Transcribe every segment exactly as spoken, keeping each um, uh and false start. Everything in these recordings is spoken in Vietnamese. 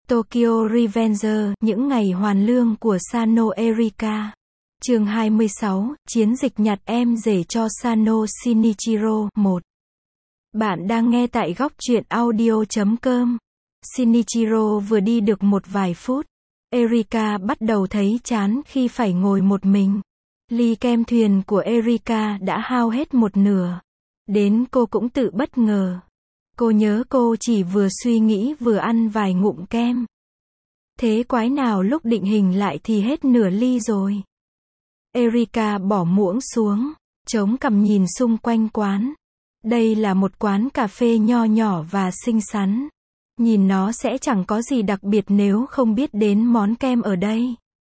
Tokyo Revenger, những ngày hoàn lương của Sano Erika. Chương hai mươi sáu, chiến dịch nhặt em rể cho Sano Shinichiro. một. Bạn đang nghe tại góc truyện audio chấm com. Shinichiro vừa đi được một vài phút, Erika bắt đầu thấy chán khi phải ngồi một mình. Ly kem thuyền của Erika đã hao hết một nửa. Đến cô cũng tự bất ngờ. Cô nhớ cô chỉ vừa suy nghĩ vừa ăn vài ngụm kem. Thế quái nào lúc định hình lại thì hết nửa ly rồi. Erika bỏ muỗng xuống, chống cằm nhìn xung quanh quán. Đây là một quán cà phê nho nhỏ và xinh xắn. Nhìn nó sẽ chẳng có gì đặc biệt nếu không biết đến món kem ở đây.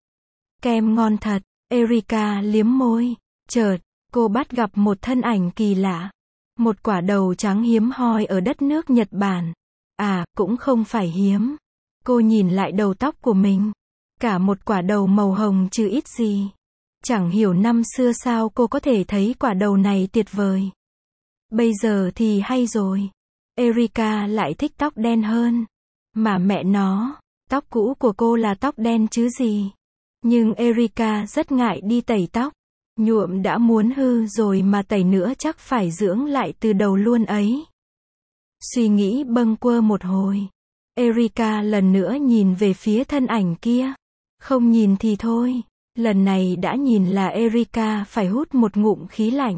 Kem ngon thật, Erika liếm môi. Chợt, cô bắt gặp một thân ảnh kỳ lạ. Một quả đầu trắng hiếm hoi ở đất nước Nhật Bản. À, cũng không phải hiếm. Cô nhìn lại đầu tóc của mình. Cả một quả đầu màu hồng chứ ít gì. Chẳng hiểu năm xưa sao cô có thể thấy quả đầu này tuyệt vời. Bây giờ thì hay rồi. Erika lại thích tóc đen hơn. Mà mẹ nó, tóc cũ của cô là tóc đen chứ gì. Nhưng Erika rất ngại đi tẩy tóc. Nhuộm đã muốn hư rồi mà tẩy nữa chắc phải dưỡng lại từ đầu luôn ấy. Suy nghĩ bâng quơ một hồi. Erika lần nữa nhìn về phía thân ảnh kia. Không nhìn thì thôi. Lần này đã nhìn là Erika phải hút một ngụm khí lạnh.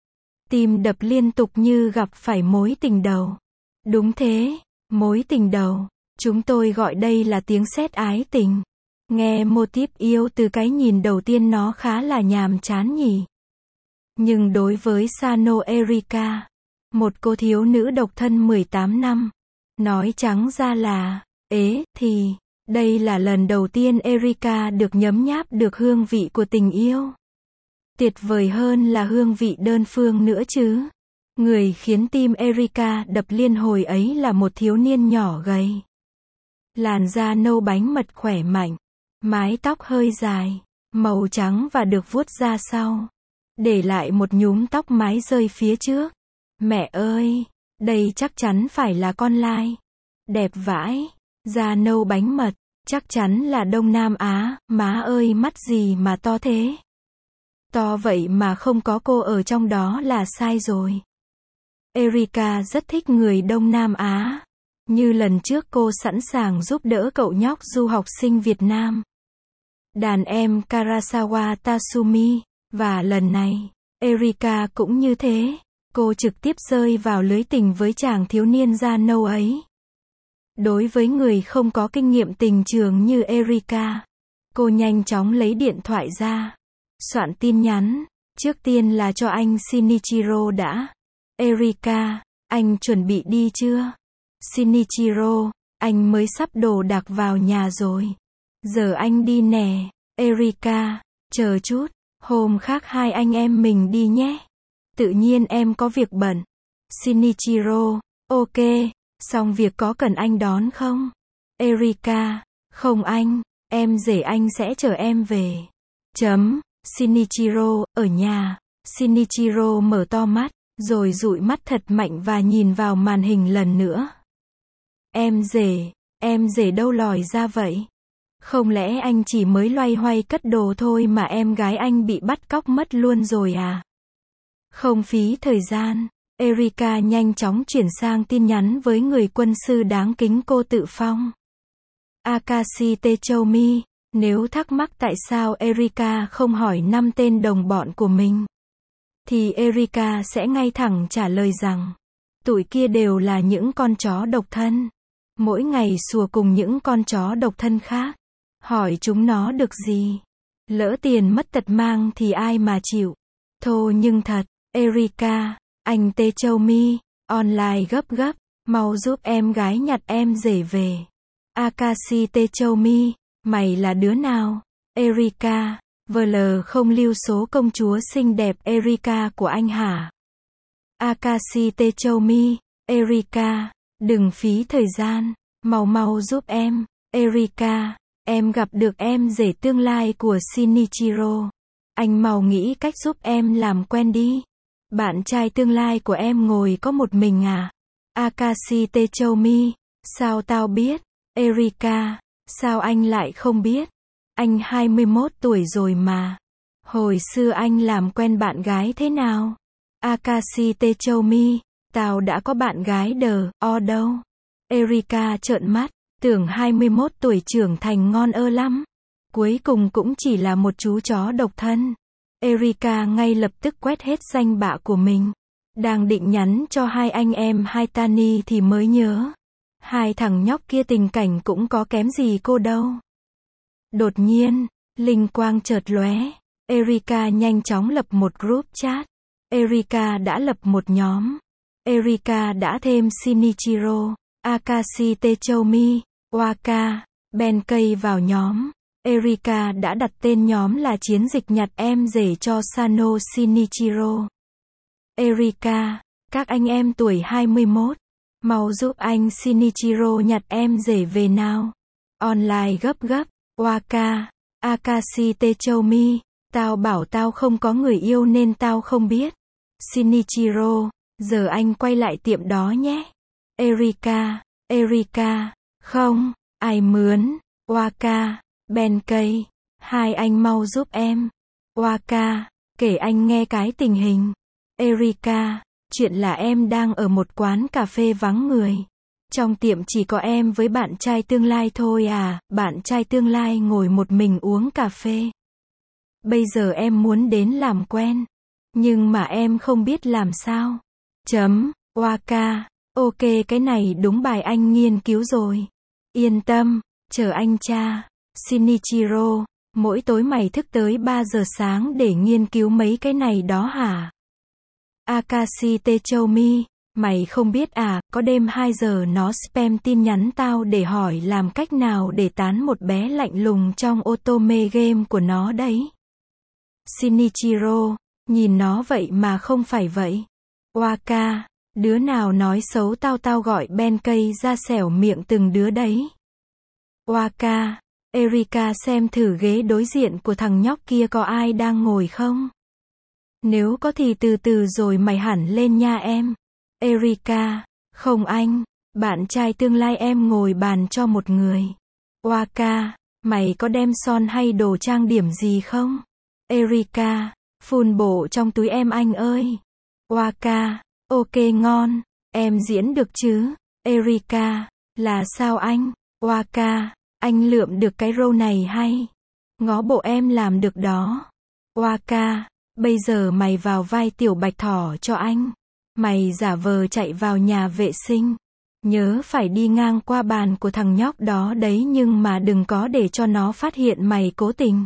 Tim đập liên tục như gặp phải mối tình đầu. Đúng thế, mối tình đầu. Chúng tôi gọi đây là tiếng sét ái tình. Nghe mô típ yêu từ cái nhìn đầu tiên nó khá là nhàm chán nhỉ. Nhưng đối với Sano Erika, một cô thiếu nữ độc thân mười tám năm, nói trắng ra là, ế, thì, đây là lần đầu tiên Erika được nhấm nháp được hương vị của tình yêu. Tuyệt vời hơn là hương vị đơn phương nữa chứ. Người khiến tim Erika đập liên hồi ấy là một thiếu niên nhỏ gầy. Làn da nâu bánh mật khỏe mạnh. Mái tóc hơi dài, màu trắng và được vuốt ra sau. Để lại một nhúm tóc mái rơi phía trước. Mẹ ơi, đây chắc chắn phải là con lai. Đẹp vãi, da nâu bánh mật, chắc chắn là Đông Nam Á, má ơi mắt gì mà to thế. To vậy mà không có cô ở trong đó là sai rồi. Erika rất thích người Đông Nam Á. Như lần trước cô sẵn sàng giúp đỡ cậu nhóc du học sinh Việt Nam. Đàn em Karasawa Tatsumi, và lần này, Erika cũng như thế, cô trực tiếp rơi vào lưới tình với chàng thiếu niên da nâu ấy. Đối với người không có kinh nghiệm tình trường như Erika, cô nhanh chóng lấy điện thoại ra, soạn tin nhắn, trước tiên là cho anh Shinichiro đã. Erika, anh chuẩn bị đi chưa? Shinichiro, anh mới sắp đồ đạc vào nhà rồi. Giờ anh đi nè. Erika, chờ chút, hôm khác hai anh em mình đi nhé. Tự nhiên em có việc bận. Shinichiro, ok, xong việc có cần anh đón không? Erika, không anh, em rể anh sẽ chở em về. Chấm, Shinichiro, ở nhà. Shinichiro mở to mắt, rồi dụi mắt thật mạnh và nhìn vào màn hình lần nữa. Em rể, em rể đâu lòi ra vậy? Không lẽ anh chỉ mới loay hoay cất đồ thôi mà em gái anh bị bắt cóc mất luôn rồi à? Không phí thời gian, Erika nhanh chóng chuyển sang tin nhắn với người quân sư đáng kính cô tự phong. Akashi Techoumi, nếu thắc mắc tại sao Erika không hỏi năm tên đồng bọn của mình, thì Erika sẽ ngay thẳng trả lời rằng, tụi kia đều là những con chó độc thân. Mỗi ngày sủa cùng những con chó độc thân khác. Hỏi chúng nó được gì? Lỡ tiền mất tật mang thì ai mà chịu? Thô nhưng thật, Erika, anh Techoumi, online gấp gấp, mau giúp em gái nhặt em rể về. Akashi Techoumi, mày là đứa nào? Erika, vờ lờ không lưu số công chúa xinh đẹp Erika của anh hả? Akashi Techoumi, Erika, đừng phí thời gian, mau mau giúp em. Erika, em gặp được em rể tương lai của Shinichiro. Anh mau nghĩ cách giúp em làm quen đi. Bạn trai tương lai của em ngồi có một mình à? Akashi Techoumi, sao tao biết? Erika, sao anh lại không biết? Anh hai mươi mốt tuổi rồi mà. Hồi xưa anh làm quen bạn gái thế nào? Akashi Techoumi, tao đã có bạn gái đờ, o đâu. Erika trợn mắt, tưởng hai mươi mốt tuổi trưởng thành ngon ơ lắm. Cuối cùng cũng chỉ là một chú chó độc thân. Erika ngay lập tức quét hết danh bạ của mình. Đang định nhắn cho hai anh em Haitani thì mới nhớ. Hai thằng nhóc kia tình cảnh cũng có kém gì cô đâu. Đột nhiên, linh quang chợt lóe. Erika nhanh chóng lập một group chat. Erika đã lập một nhóm. Erika đã thêm Shinichiro, Akashi Techoumi, Waka, Benkei vào nhóm. Erika đã đặt tên nhóm là chiến dịch nhặt em rể cho Sano Shinichiro. Erika, các anh em tuổi hai mươi mốt, mau giúp anh Shinichiro nhặt em rể về nào. Online gấp gấp, Waka, Akashi Techoumi, tao bảo tao không có người yêu nên tao không biết. Shinichiro, giờ anh quay lại tiệm đó nhé. Erika, Erika, không, ai mướn. Waka, Benkei, hai anh mau giúp em. Waka, kể anh nghe cái tình hình. Erika, chuyện là em đang ở một quán cà phê vắng người. Trong tiệm chỉ có em với bạn trai tương lai thôi à, bạn trai tương lai ngồi một mình uống cà phê. Bây giờ em muốn đến làm quen, nhưng mà em không biết làm sao. Chấm, Waka, ok cái này đúng bài anh nghiên cứu rồi. Yên tâm, chờ anh cha. Shinichiro, mỗi tối mày thức tới ba giờ sáng để nghiên cứu mấy cái này đó hả? Akashi Techoumi, mày không biết à, có đêm hai giờ nó spam tin nhắn tao để hỏi làm cách nào để tán một bé lạnh lùng trong otome game của nó đấy. Shinichiro, nhìn nó vậy mà không phải vậy. Waka, đứa nào nói xấu tao tao gọi Benkei ra xẻo miệng từng đứa đấy. Waka, Erika xem thử ghế đối diện của thằng nhóc kia có ai đang ngồi không? Nếu có thì từ từ rồi mày hẳn lên nha em. Erika, không anh, bạn trai tương lai em ngồi bàn cho một người. Waka, mày có đem son hay đồ trang điểm gì không? Erika, phun bổ trong túi em anh ơi. Waka, ok ngon, em diễn được chứ? Erika, là sao anh? Waka, anh lượm được cái râu này hay? Ngó bộ em làm được đó. Waka, bây giờ mày vào vai tiểu bạch thỏ cho anh. Mày giả vờ chạy vào nhà vệ sinh. Nhớ phải đi ngang qua bàn của thằng nhóc đó đấy nhưng mà đừng có để cho nó phát hiện mày cố tình.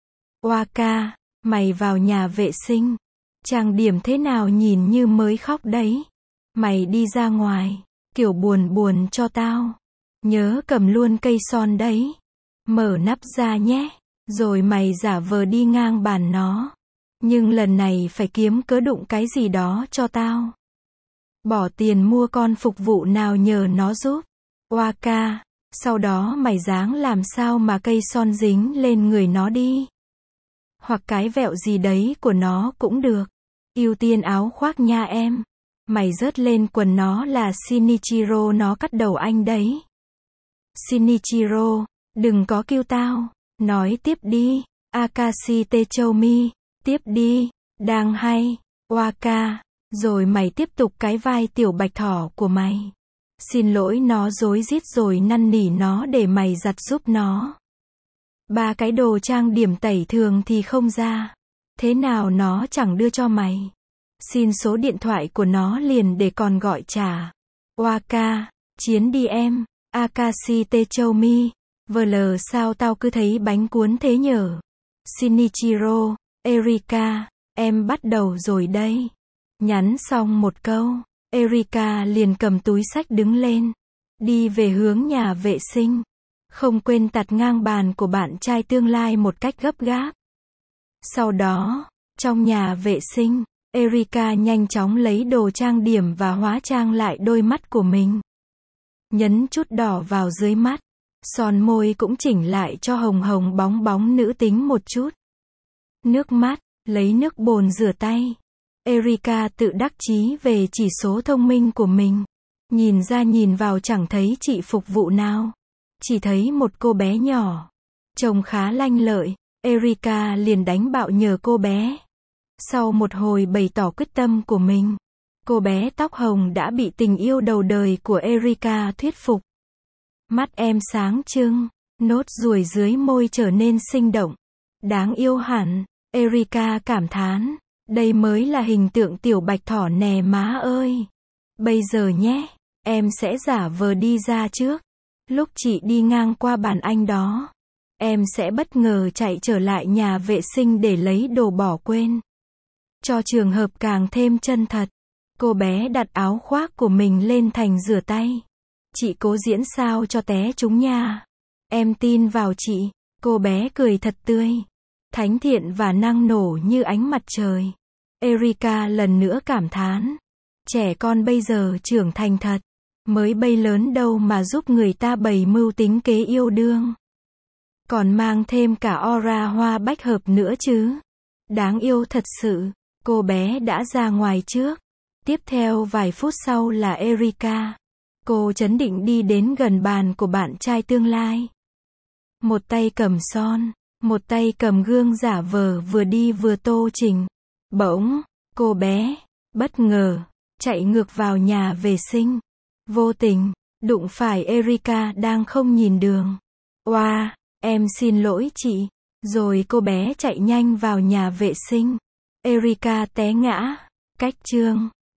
Waka, mày vào nhà vệ sinh. Trang điểm thế nào nhìn như mới khóc đấy. Mày đi ra ngoài, kiểu buồn buồn cho tao. Nhớ cầm luôn cây son đấy. Mở nắp ra nhé. Rồi mày giả vờ đi ngang bàn nó. Nhưng lần này phải kiếm cớ đụng cái gì đó cho tao. Bỏ tiền mua con phục vụ nào nhờ nó giúp. Waka, sau đó mày dáng làm sao mà cây son dính lên người nó đi. Hoặc cái vẹo gì đấy của nó cũng được. Ưu tiên áo khoác nha em. Mày rớt lên quần nó là Shinichiro nó cắt đầu anh đấy. Shinichiro, đừng có kêu tao. Nói tiếp đi. Akashi Techoumi, tiếp đi. Đang hay. Waka, rồi mày tiếp tục cái vai tiểu bạch thỏ của mày. Xin lỗi nó rối rít rồi năn nỉ nó để mày giặt giúp nó. Ba cái đồ trang điểm tẩy thường thì không ra. Thế nào nó chẳng đưa cho mày. Xin số điện thoại của nó liền để còn gọi trả. Waka, chiến đi em. Akashi Techoumi, vờ lờ sao tao cứ thấy bánh cuốn thế nhở. Shinichiro, Erika, em bắt đầu rồi đây. Nhắn xong một câu, Erika liền cầm túi xách đứng lên. Đi về hướng nhà vệ sinh. Không quên tạt ngang bàn của bạn trai tương lai một cách gấp gáp. Sau đó, trong nhà vệ sinh, Erika nhanh chóng lấy đồ trang điểm và hóa trang lại đôi mắt của mình. Nhấn chút đỏ vào dưới mắt. Son môi cũng chỉnh lại cho hồng hồng bóng bóng nữ tính một chút. Nước mắt, lấy nước bồn rửa tay. Erika tự đắc chí về chỉ số thông minh của mình. Nhìn ra nhìn vào chẳng thấy chị phục vụ nào. chỉ thấy một cô bé nhỏ, trông khá lanh lợi, Erika liền đánh bạo nhờ cô bé. Sau một hồi bày tỏ quyết tâm của mình, cô bé tóc hồng đã bị tình yêu đầu đời của Erika thuyết phục. Mắt em sáng trưng, nốt ruồi dưới môi trở nên sinh động, đáng yêu hẳn, Erika cảm thán, đây mới là hình tượng tiểu bạch thỏ nè má ơi. Bây giờ nhé, em sẽ giả vờ đi ra trước. Lúc chị đi ngang qua bàn anh đó, em sẽ bất ngờ chạy trở lại nhà vệ sinh để lấy đồ bỏ quên. Cho trường hợp càng thêm chân thật, cô bé đặt áo khoác của mình lên thành rửa tay. Chị cố diễn sao cho té trúng nha. Em tin vào chị. Cô bé cười thật tươi, thánh thiện và năng nổ như ánh mặt trời. Erika lần nữa cảm thán, trẻ con bây giờ trưởng thành thật, mới bay lớn đâu mà giúp người ta bày mưu tính kế yêu đương. Còn mang thêm cả aura hoa bách hợp nữa chứ. Đáng yêu thật sự. Cô bé đã ra ngoài trước. Tiếp theo vài phút sau là Erika. Cô trấn định đi đến gần bàn của bạn trai tương lai. Một tay cầm son, một tay cầm gương giả vờ vừa đi vừa tô trình. Bỗng, cô bé, bất ngờ, chạy ngược vào nhà vệ sinh. Vô tình, đụng phải Erika đang không nhìn đường. Oa, em xin lỗi chị. Rồi cô bé chạy nhanh vào nhà vệ sinh. Erika té ngã. Cách chương